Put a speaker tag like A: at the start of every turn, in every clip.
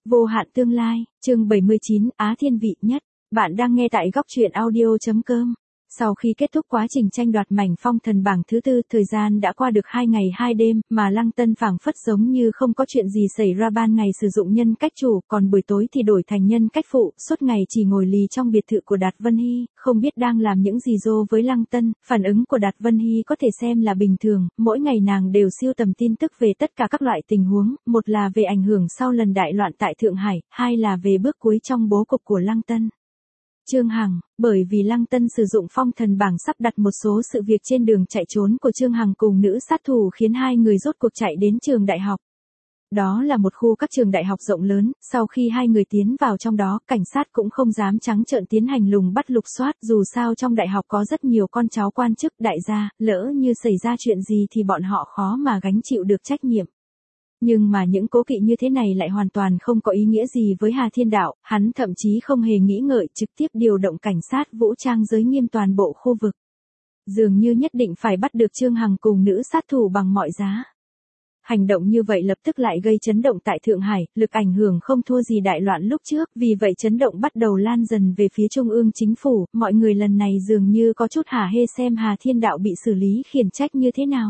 A: Vô hạn tương lai, chương 79, Á Thiên Vị Nhất. Bạn đang nghe tại góc truyện audio.com. Sau khi kết thúc quá trình tranh đoạt mảnh phong thần bảng thứ tư, thời gian đã qua được 2 ngày 2 đêm, mà Lăng Tân phảng phất giống như không có chuyện gì xảy ra. Ban ngày sử dụng nhân cách chủ, còn buổi tối thì đổi thành nhân cách phụ, suốt ngày chỉ ngồi lì trong biệt thự của Đạt Vân Hy, không biết đang làm những gì với Lăng Tân. Phản ứng của Đạt Vân Hy có thể xem là bình thường, mỗi ngày nàng đều sưu tầm tin tức về tất cả các loại tình huống, một là về ảnh hưởng sau lần đại loạn tại Thượng Hải, hai là về bước cuối trong bố cục của Lăng Tân. Trương Hằng, bởi vì Lăng Tân sử dụng phong thần bảng sắp đặt một số sự việc trên đường chạy trốn của Trương Hằng cùng nữ sát thủ khiến hai người rốt cuộc chạy đến trường đại học. Đó là một khu các trường đại học rộng lớn, sau khi hai người tiến vào trong đó, cảnh sát cũng không dám trắng trợn tiến hành lùng bắt lục soát, dù sao trong đại học có rất nhiều con cháu quan chức đại gia, lỡ như xảy ra chuyện gì thì bọn họ khó mà gánh chịu được trách nhiệm. Nhưng mà những cố kỵ như thế này lại hoàn toàn không có ý nghĩa gì với Hà Thiên Đạo, hắn thậm chí không hề nghĩ ngợi trực tiếp điều động cảnh sát vũ trang giới nghiêm toàn bộ khu vực. Dường như nhất định phải bắt được Trương Hằng cùng nữ sát thủ bằng mọi giá. Hành động như vậy lập tức lại gây chấn động tại Thượng Hải, lực ảnh hưởng không thua gì đại loạn lúc trước, vì vậy chấn động bắt đầu lan dần về phía Trung ương chính phủ, mọi người lần này dường như có chút hả hê xem Hà Thiên Đạo bị xử lý khiển trách như thế nào.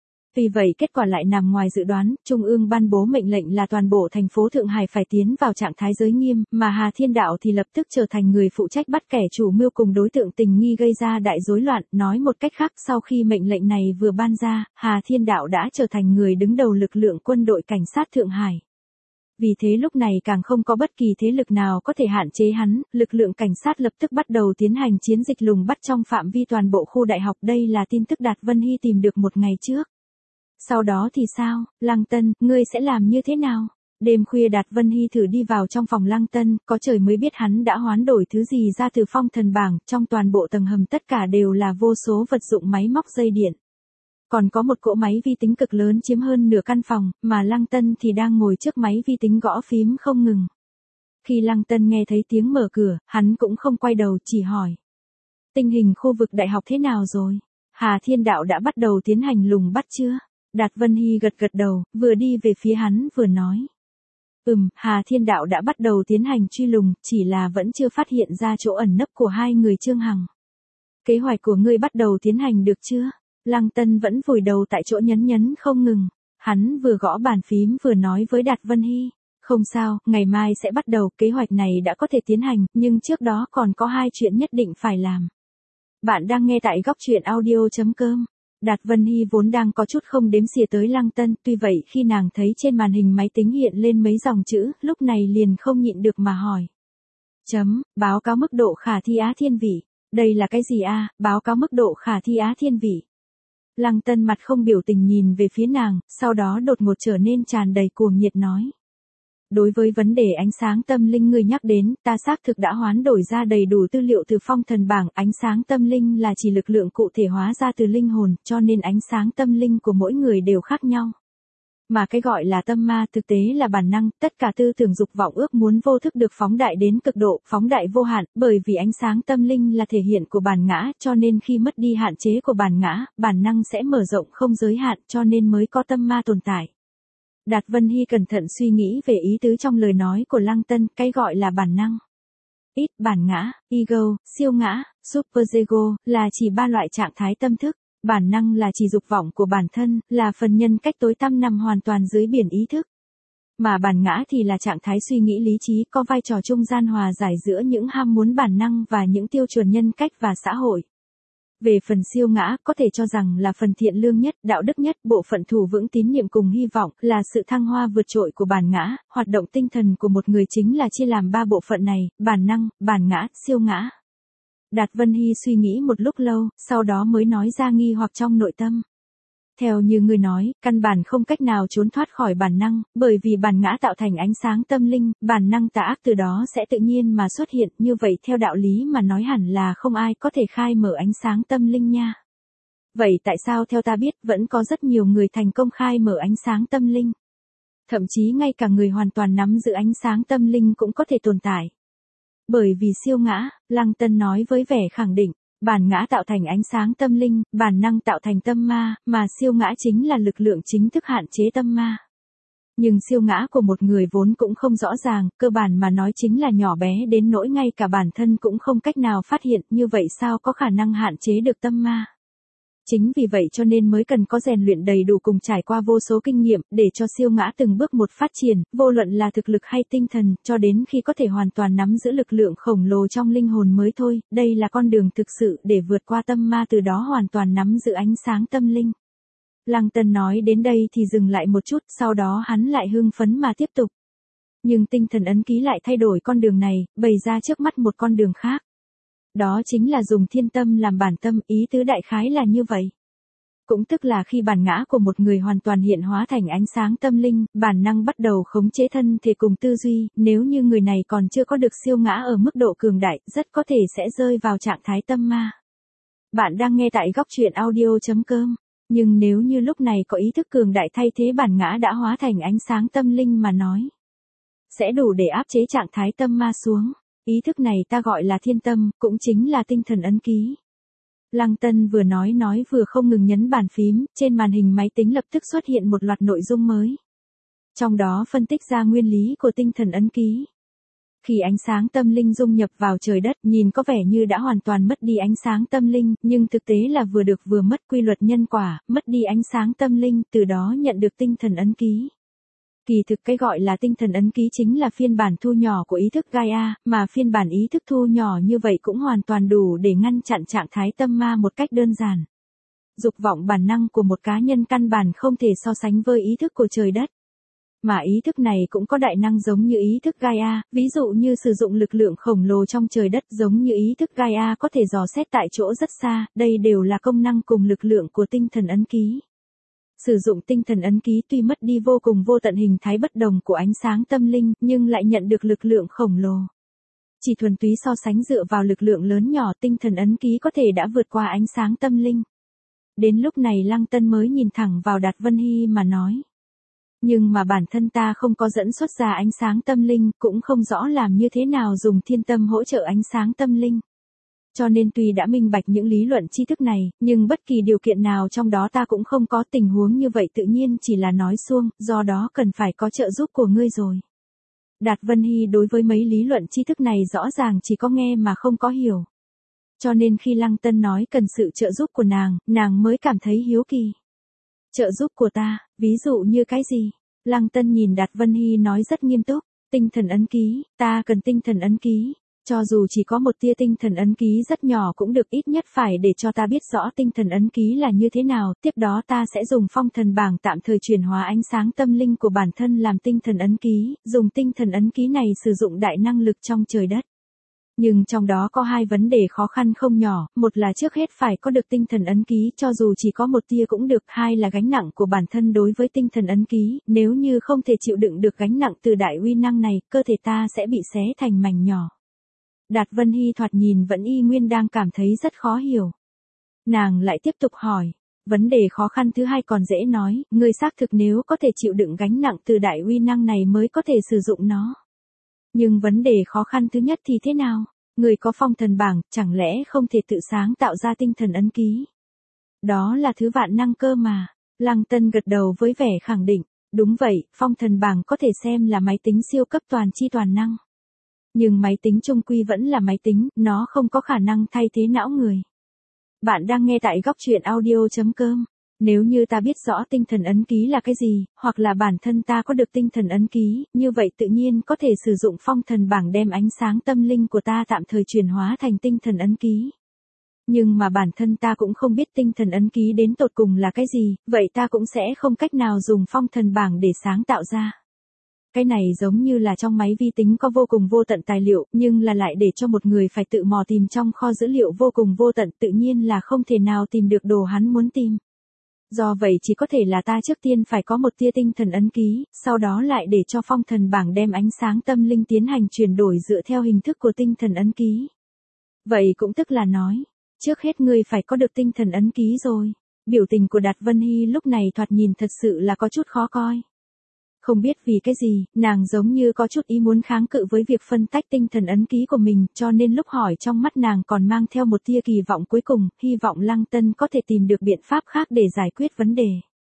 A: Vì vậy kết quả lại nằm ngoài dự đoán, Trung ương ban bố mệnh lệnh là toàn bộ thành phố Thượng Hải phải tiến vào trạng thái giới nghiêm, mà Hà Thiên Đạo thì lập tức trở thành người phụ trách bắt kẻ chủ mưu cùng đối tượng tình nghi gây ra đại rối loạn. Nói một cách khác, sau khi mệnh lệnh này vừa ban ra, Hà Thiên Đạo đã trở thành người đứng đầu lực lượng quân đội cảnh sát Thượng Hải. Vì thế lúc này càng không có bất kỳ thế lực nào có thể hạn chế hắn, lực lượng cảnh sát lập tức bắt đầu tiến hành chiến dịch lùng bắt trong phạm vi toàn bộ khu đại học. Đây là tin tức Đạt Vân Hy tìm được một ngày trước. Sau đó thì sao, Lăng Tân, ngươi sẽ làm như thế nào? Đêm khuya Đạt Vân Hy thử đi vào trong phòng Lăng Tân, có trời mới biết hắn đã hoán đổi thứ gì ra từ phong thần bảng, trong toàn bộ tầng hầm tất cả đều là vô số vật dụng máy móc dây điện. Còn có một cỗ máy vi tính cực lớn chiếm hơn nửa căn phòng, mà Lăng Tân thì đang ngồi trước máy vi tính gõ phím không ngừng. Khi Lăng Tân nghe thấy tiếng mở cửa, hắn cũng không quay đầu chỉ hỏi. Tình hình khu vực đại học thế nào rồi? Hà Thiên Đạo đã bắt đầu tiến hành lùng bắt chưa? Đạt Vân Hy gật gật đầu, vừa đi về phía hắn vừa nói. Hà Thiên Đạo đã bắt đầu tiến hành truy lùng, chỉ là vẫn chưa phát hiện ra chỗ ẩn nấp của hai người Trương Hằng. Kế hoạch của ngươi bắt đầu tiến hành được chưa? Lăng Tân vẫn vùi đầu tại chỗ nhấn không ngừng. Hắn vừa gõ bàn phím vừa nói với Đạt Vân Hy. Không sao, ngày mai sẽ bắt đầu, kế hoạch này đã có thể tiến hành, nhưng trước đó còn có hai chuyện nhất định phải làm. Bạn đang nghe tại góc truyện audio.com. Đạt Vân Hy vốn đang có chút không đếm xỉa tới Lăng Tân, tuy vậy khi nàng thấy trên màn hình máy tính hiện lên mấy dòng chữ, lúc này liền không nhịn được mà hỏi. Báo cáo mức độ khả thi Á Thiên Vị. Đây là cái gì a? Báo cáo mức độ khả thi Á Thiên Vị. Lăng Tân mặt không biểu tình nhìn về phía nàng, sau đó đột ngột trở nên tràn đầy cuồng nhiệt nói. Đối với vấn đề ánh sáng tâm linh người nhắc đến, ta xác thực đã hoán đổi ra đầy đủ tư liệu từ phong thần bảng. Ánh sáng tâm linh là chỉ lực lượng cụ thể hóa ra từ linh hồn, cho nên ánh sáng tâm linh của mỗi người đều khác nhau. Mà cái gọi là tâm ma thực tế là bản năng, tất cả tư tưởng dục vọng ước muốn vô thức được phóng đại đến cực độ, phóng đại vô hạn, bởi vì ánh sáng tâm linh là thể hiện của bản ngã, cho nên khi mất đi hạn chế của bản ngã, bản năng sẽ mở rộng không giới hạn, cho nên mới có tâm ma tồn tại. Đạt Vân Hy cẩn thận suy nghĩ về ý tứ trong lời nói của Lăng Tân, cái gọi là bản năng. Bản ngã, ego, siêu ngã, superego, là chỉ ba loại trạng thái tâm thức. Bản năng là chỉ dục vọng của bản thân, là phần nhân cách tối tăm nằm hoàn toàn dưới biển ý thức. Mà bản ngã thì là trạng thái suy nghĩ lý trí, có vai trò trung gian hòa giải giữa những ham muốn bản năng và những tiêu chuẩn nhân cách và xã hội. Về phần siêu ngã, có thể cho rằng là phần thiện lương nhất, đạo đức nhất, bộ phận thủ vững tín niệm cùng hy vọng, là sự thăng hoa vượt trội của bản ngã. Hoạt động tinh thần của một người chính là chia làm ba bộ phận này, bản năng, bản ngã, siêu ngã. Đạt Vân Hy suy nghĩ một lúc lâu, sau đó mới nói ra nghi hoặc trong nội tâm. Theo như ngươi nói, căn bản không cách nào trốn thoát khỏi bản năng, bởi vì bản ngã tạo thành ánh sáng tâm linh, bản năng tà ác từ đó sẽ tự nhiên mà xuất hiện, như vậy theo đạo lý mà nói hẳn là không ai có thể khai mở ánh sáng tâm linh nha. Vậy tại sao theo ta biết vẫn có rất nhiều người thành công khai mở ánh sáng tâm linh? Thậm chí ngay cả người hoàn toàn nắm giữ ánh sáng tâm linh cũng có thể tồn tại. Bởi vì siêu ngã, Lăng Tân nói với vẻ khẳng định. Bản ngã tạo thành ánh sáng tâm linh, bản năng tạo thành tâm ma, mà siêu ngã chính là lực lượng chính thức hạn chế tâm ma. Nhưng siêu ngã của một người vốn cũng không rõ ràng, cơ bản mà nói chính là nhỏ bé đến nỗi ngay cả bản thân cũng không cách nào phát hiện, như vậy sao có khả năng hạn chế được tâm ma. Chính vì vậy cho nên mới cần có rèn luyện đầy đủ cùng trải qua vô số kinh nghiệm, để cho siêu ngã từng bước một phát triển, vô luận là thực lực hay tinh thần, cho đến khi có thể hoàn toàn nắm giữ lực lượng khổng lồ trong linh hồn mới thôi, đây là con đường thực sự để vượt qua tâm ma, từ đó hoàn toàn nắm giữ ánh sáng tâm linh. Lăng Tân nói đến đây thì dừng lại một chút, sau đó hắn lại hưng phấn mà tiếp tục. Nhưng tinh thần ấn ký lại thay đổi con đường này, bày ra trước mắt một con đường khác. Đó chính là dùng thiên tâm làm bản tâm, ý tứ đại khái là như vậy. Cũng tức là khi bản ngã của một người hoàn toàn hiện hóa thành ánh sáng tâm linh, bản năng bắt đầu khống chế thân thể cùng tư duy, nếu như người này còn chưa có được siêu ngã ở mức độ cường đại, rất có thể sẽ rơi vào trạng thái tâm ma. Bạn đang nghe tại góc truyện audio.com. Nhưng nếu như lúc này có ý thức cường đại thay thế bản ngã đã hóa thành ánh sáng tâm linh mà nói, sẽ đủ để áp chế trạng thái tâm ma xuống. Ý thức này ta gọi là thiên tâm, cũng chính là tinh thần ấn ký. Lăng Tân vừa nói vừa không ngừng nhấn bàn phím, trên màn hình máy tính lập tức xuất hiện một loạt nội dung mới. Trong đó phân tích ra nguyên lý của tinh thần ấn ký. Khi ánh sáng tâm linh dung nhập vào trời đất, nhìn có vẻ như đã hoàn toàn mất đi ánh sáng tâm linh, nhưng thực tế là vừa được vừa mất, quy luật nhân quả, mất đi ánh sáng tâm linh, từ đó nhận được tinh thần ấn ký. Kỳ thực cái gọi là tinh thần ấn ký chính là phiên bản thu nhỏ của ý thức Gaia, mà phiên bản ý thức thu nhỏ như vậy cũng hoàn toàn đủ để ngăn chặn trạng thái tâm ma một cách đơn giản. Dục vọng bản năng của một cá nhân căn bản không thể so sánh với ý thức của trời đất. Mà ý thức này cũng có đại năng giống như ý thức Gaia, ví dụ như sử dụng lực lượng khổng lồ trong trời đất giống như ý thức Gaia có thể dò xét tại chỗ rất xa, đây đều là công năng cùng lực lượng của tinh thần ấn ký. Sử dụng tinh thần ấn ký tuy mất đi vô cùng vô tận hình thái bất đồng của ánh sáng tâm linh, nhưng lại nhận được lực lượng khổng lồ. Chỉ thuần túy so sánh dựa vào lực lượng lớn nhỏ, tinh thần ấn ký có thể đã vượt qua ánh sáng tâm linh. Đến lúc này Lăng Tân mới nhìn thẳng vào Đạt Vân Hy mà nói. Nhưng mà bản thân ta không có dẫn xuất ra ánh sáng tâm linh, cũng không rõ làm như thế nào dùng thiên tâm hỗ trợ ánh sáng tâm linh. Cho nên tuy đã minh bạch những lý luận tri thức này, nhưng bất kỳ điều kiện nào trong đó ta cũng không có, tình huống như vậy tự nhiên chỉ là nói suông, do đó cần phải có trợ giúp của ngươi rồi. Đạt Vân Hy đối với mấy lý luận tri thức này rõ ràng chỉ có nghe mà không có hiểu. Cho nên khi Lăng Tân nói cần sự trợ giúp của nàng mới cảm thấy hiếu kỳ. Trợ giúp của ta, ví dụ như cái gì? Lăng Tân nhìn Đạt Vân Hy nói rất nghiêm túc, tinh thần ấn ký, ta cần tinh thần ấn ký. Cho dù chỉ có một tia tinh thần ấn ký rất nhỏ cũng được, ít nhất phải để cho ta biết rõ tinh thần ấn ký là như thế nào, tiếp đó ta sẽ dùng phong thần bảng tạm thời chuyển hóa ánh sáng tâm linh của bản thân làm tinh thần ấn ký, dùng tinh thần ấn ký này sử dụng đại năng lực trong trời đất. Nhưng trong đó có hai vấn đề khó khăn không nhỏ, một là trước hết phải có được tinh thần ấn ký, cho dù chỉ có một tia cũng được, hai là gánh nặng của bản thân đối với tinh thần ấn ký, nếu như không thể chịu đựng được gánh nặng từ đại uy năng này, cơ thể ta sẽ bị xé thành mảnh nhỏ. Đạt Vân Hy thoạt nhìn vẫn y nguyên đang cảm thấy rất khó hiểu. Nàng lại tiếp tục hỏi, vấn đề khó khăn thứ hai còn dễ nói, người xác thực nếu có thể chịu đựng gánh nặng từ đại uy năng này mới có thể sử dụng nó. Nhưng vấn đề khó khăn thứ nhất thì thế nào? Người có phong thần bảng, chẳng lẽ không thể tự sáng tạo ra tinh thần ấn ký? Đó là thứ vạn năng cơ mà. Lăng Tân gật đầu với vẻ khẳng định, đúng vậy, phong thần bảng có thể xem là máy tính siêu cấp toàn chi toàn năng. Nhưng máy tính chung quy vẫn là máy tính, nó không có khả năng thay thế não người. Bạn đang nghe tại góc truyện audio.com. Nếu như ta biết rõ tinh thần ấn ký là cái gì, hoặc là bản thân ta có được tinh thần ấn ký, như vậy tự nhiên có thể sử dụng phong thần bảng đem ánh sáng tâm linh của ta tạm thời chuyển hóa thành tinh thần ấn ký. Nhưng mà bản thân ta cũng không biết tinh thần ấn ký đến tột cùng là cái gì, vậy ta cũng sẽ không cách nào dùng phong thần bảng để sáng tạo ra. Cái này giống như là trong máy vi tính có vô cùng vô tận tài liệu, nhưng là lại để cho một người phải tự mò tìm trong kho dữ liệu vô cùng vô tận, tự nhiên là không thể nào tìm được đồ hắn muốn tìm. Do vậy chỉ có thể là ta trước tiên phải có một tia tinh thần ấn ký, sau đó lại để cho phong thần bảng đem ánh sáng tâm linh tiến hành chuyển đổi dựa theo hình thức của tinh thần ấn ký. Vậy cũng tức là nói, trước hết ngươi phải có được tinh thần ấn ký rồi. Biểu tình của Đạt Vân Hy lúc này thoạt nhìn thật sự là có chút khó coi. Không biết vì cái gì, nàng giống như có chút ý muốn kháng cự với việc phân tách tinh thần ấn ký của mình, cho nên lúc hỏi trong mắt nàng còn mang theo một tia kỳ vọng cuối cùng, hy vọng Lăng Tân có thể tìm được biện pháp khác để giải quyết vấn đề.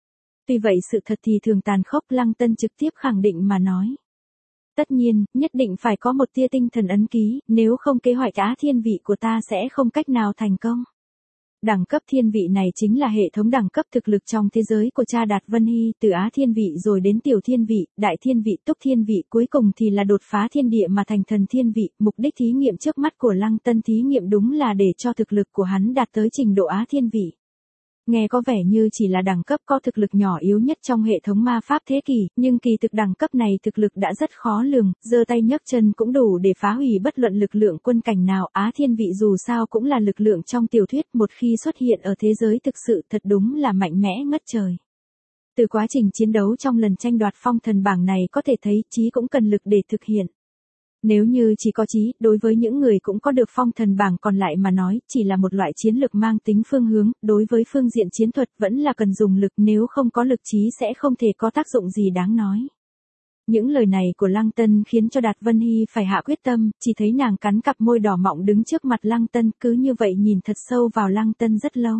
A: Tuy vậy sự thật thì thường tàn khốc, Lăng Tân trực tiếp khẳng định mà nói. Tất nhiên, nhất định phải có một tia tinh thần ấn ký, nếu không kế hoạch Á Thiên Vị của ta sẽ không cách nào thành công. Đẳng cấp thiên vị này chính là hệ thống đẳng cấp thực lực trong thế giới của cha Đạt Vân Hy, từ Á Thiên Vị rồi đến Tiểu Thiên Vị, Đại Thiên Vị, Túc Thiên Vị, cuối cùng thì là đột phá thiên địa mà thành Thần Thiên Vị. Mục đích thí nghiệm trước mắt của Lăng Tân thí nghiệm đúng là để cho thực lực của hắn đạt tới trình độ Á Thiên Vị. Nghe có vẻ như chỉ là đẳng cấp có thực lực nhỏ yếu nhất trong hệ thống ma pháp thế kỷ, nhưng kỳ thực đẳng cấp này thực lực đã rất khó lường, giơ tay nhấc chân cũng đủ để phá hủy bất luận lực lượng quân cảnh nào. Á Thiên Vị dù sao cũng là lực lượng trong tiểu thuyết, một khi xuất hiện ở thế giới thực sự thật đúng là mạnh mẽ ngất trời. Từ quá trình chiến đấu trong lần tranh đoạt phong thần bảng này có thể thấy trí cũng cần lực để thực hiện. Nếu như chỉ có trí, đối với những người cũng có được phong thần bảng còn lại mà nói, chỉ là một loại chiến lược mang tính phương hướng, đối với phương diện chiến thuật vẫn là cần dùng lực, nếu không có lực trí sẽ không thể có tác dụng gì đáng nói. Những lời này của Lăng Tân khiến cho Đạt Vân Hy phải hạ quyết tâm, chỉ thấy nàng cắn cặp môi đỏ mọng đứng trước mặt Lăng Tân, cứ như vậy nhìn thật sâu vào Lăng Tân rất lâu.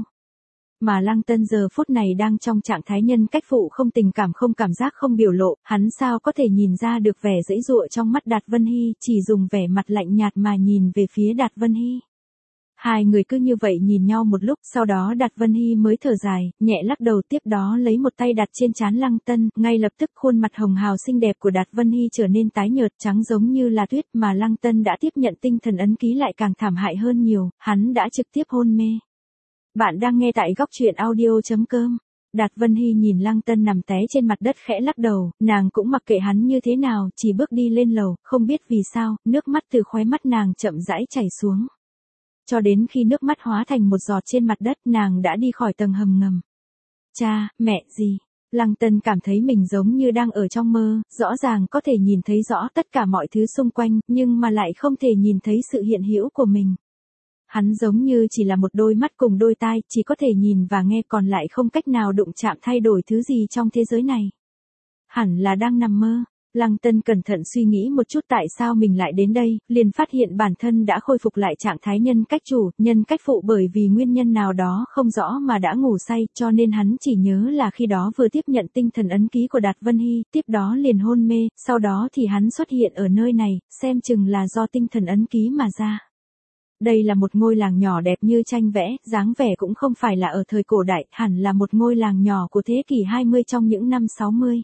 A: Mà Lăng Tân giờ phút này đang trong trạng thái nhân cách phụ, không tình cảm, không cảm giác, không biểu lộ, hắn sao có thể nhìn ra được vẻ giãy giụa trong mắt Đạt Vân Hy, chỉ dùng vẻ mặt lạnh nhạt mà nhìn về phía Đạt Vân Hy. Hai người cứ như vậy nhìn nhau một lúc, sau đó Đạt Vân Hy mới thở dài, nhẹ lắc đầu, tiếp đó lấy một tay đặt trên trán Lăng Tân, ngay lập tức khuôn mặt hồng hào xinh đẹp của Đạt Vân Hy trở nên tái nhợt trắng giống như là tuyết, mà Lăng Tân đã tiếp nhận tinh thần ấn ký lại càng thảm hại hơn nhiều, hắn đã trực tiếp hôn mê. Bạn đang nghe tại góc truyện audio.com. Đạt Vân Hy nhìn Lăng Tân nằm té trên mặt đất khẽ lắc đầu, nàng cũng mặc kệ hắn như thế nào, chỉ bước đi lên lầu, không biết vì sao, nước mắt từ khóe mắt nàng chậm rãi chảy xuống. Cho đến khi nước mắt hóa thành một giọt trên mặt đất, nàng đã đi khỏi tầng hầm ngầm. Cha, mẹ gì? Lăng Tân cảm thấy mình giống như đang ở trong mơ, rõ ràng có thể nhìn thấy rõ tất cả mọi thứ xung quanh, nhưng mà lại không thể nhìn thấy sự hiện hữu của mình. Hắn giống như chỉ là một đôi mắt cùng đôi tai, chỉ có thể nhìn và nghe, còn lại không cách nào đụng chạm thay đổi thứ gì trong thế giới này. Hẳn là đang nằm mơ. Lăng Tân cẩn thận suy nghĩ một chút tại sao mình lại đến đây, liền phát hiện bản thân đã khôi phục lại trạng thái nhân cách chủ, nhân cách phụ, bởi vì nguyên nhân nào đó không rõ mà đã ngủ say, cho nên hắn chỉ nhớ là khi đó vừa tiếp nhận tinh thần ấn ký của Đạt Vân Hy, tiếp đó liền hôn mê, sau đó thì hắn xuất hiện ở nơi này, xem chừng là do tinh thần ấn ký mà ra. Đây là một ngôi làng nhỏ đẹp như tranh vẽ, dáng vẻ cũng không phải là ở thời cổ đại, hẳn là một ngôi làng nhỏ của thế kỷ 20 trong những năm 60.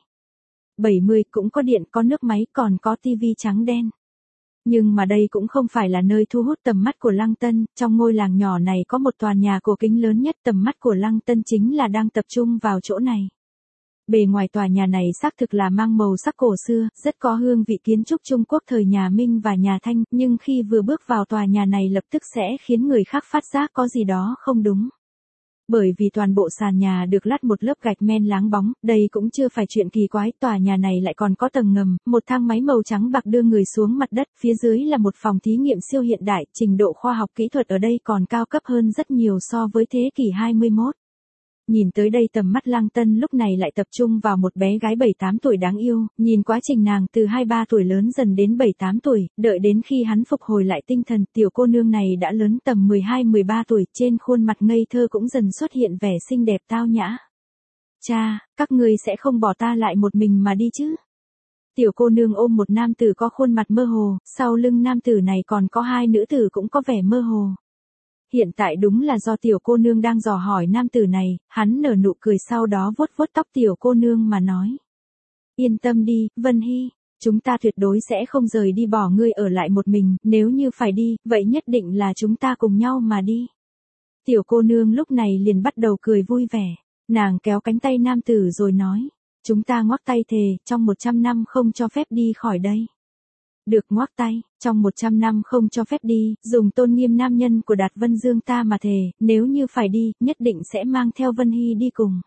A: 70, cũng có điện, có nước máy, còn có tivi trắng đen. Nhưng mà đây cũng không phải là nơi thu hút tầm mắt của Lăng Tân, trong ngôi làng nhỏ này có một tòa nhà cổ kính lớn nhất, tầm mắt của Lăng Tân chính là đang tập trung vào chỗ này. Bề ngoài tòa nhà này xác thực là mang màu sắc cổ xưa, rất có hương vị kiến trúc Trung Quốc thời nhà Minh và nhà Thanh, nhưng khi vừa bước vào tòa nhà này lập tức sẽ khiến người khác phát giác có gì đó không đúng. Bởi vì toàn bộ sàn nhà được lát một lớp gạch men láng bóng, đây cũng chưa phải chuyện kỳ quái, tòa nhà này lại còn có tầng ngầm, một thang máy màu trắng bạc đưa người xuống mặt đất, phía dưới là một phòng thí nghiệm siêu hiện đại, trình độ khoa học kỹ thuật ở đây còn cao cấp hơn rất nhiều so với thế kỷ 21. Nhìn tới đây tầm mắt Lăng Tân lúc này lại tập trung vào một bé gái 7-8 tuổi đáng yêu, nhìn quá trình nàng từ 2-3 tuổi lớn dần đến 7-8 tuổi, đợi đến khi hắn phục hồi lại tinh thần, tiểu cô nương này đã lớn tầm 12-13 tuổi, trên khuôn mặt ngây thơ cũng dần xuất hiện vẻ xinh đẹp tao nhã. Cha, các ngươi sẽ không bỏ ta lại một mình mà đi chứ? Tiểu cô nương ôm một nam tử có khuôn mặt mơ hồ, sau lưng nam tử này còn có hai nữ tử cũng có vẻ mơ hồ. Hiện tại đúng là do tiểu cô nương đang dò hỏi nam tử này, hắn nở nụ cười sau đó vuốt vuốt tóc tiểu cô nương mà nói. Yên tâm đi, Vân Hy, chúng ta tuyệt đối sẽ không rời đi bỏ ngươi ở lại một mình, nếu như phải đi, vậy nhất định là chúng ta cùng nhau mà đi. Tiểu cô nương lúc này liền bắt đầu cười vui vẻ, nàng kéo cánh tay nam tử rồi nói, chúng ta ngoắc tay thề, trong 100 năm không cho phép đi khỏi đây. Được, ngoắc tay, trong 100 năm không cho phép đi, dùng tôn nghiêm nam nhân của Đạt Vân Dương ta mà thề, nếu như phải đi, nhất định sẽ mang theo Vân Hy đi cùng.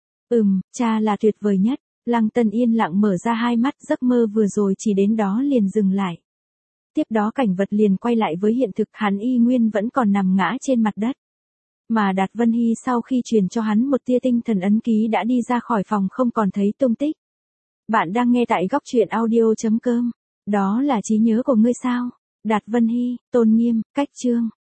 A: Cha là tuyệt vời nhất. Lăng Tân yên lặng mở ra hai mắt, giấc mơ vừa rồi chỉ đến đó liền dừng lại. Tiếp đó cảnh vật liền quay lại với hiện thực, hắn y nguyên vẫn còn nằm ngã trên mặt đất. Mà Đạt Vân Hy sau khi truyền cho hắn một tia tinh thần ấn ký đã đi ra khỏi phòng không còn thấy tung tích. Bạn đang nghe tại góc truyện audio.com. Đó là trí nhớ của ngươi sao? Đạt Vân Hy, tôn nghiêm, cách chương.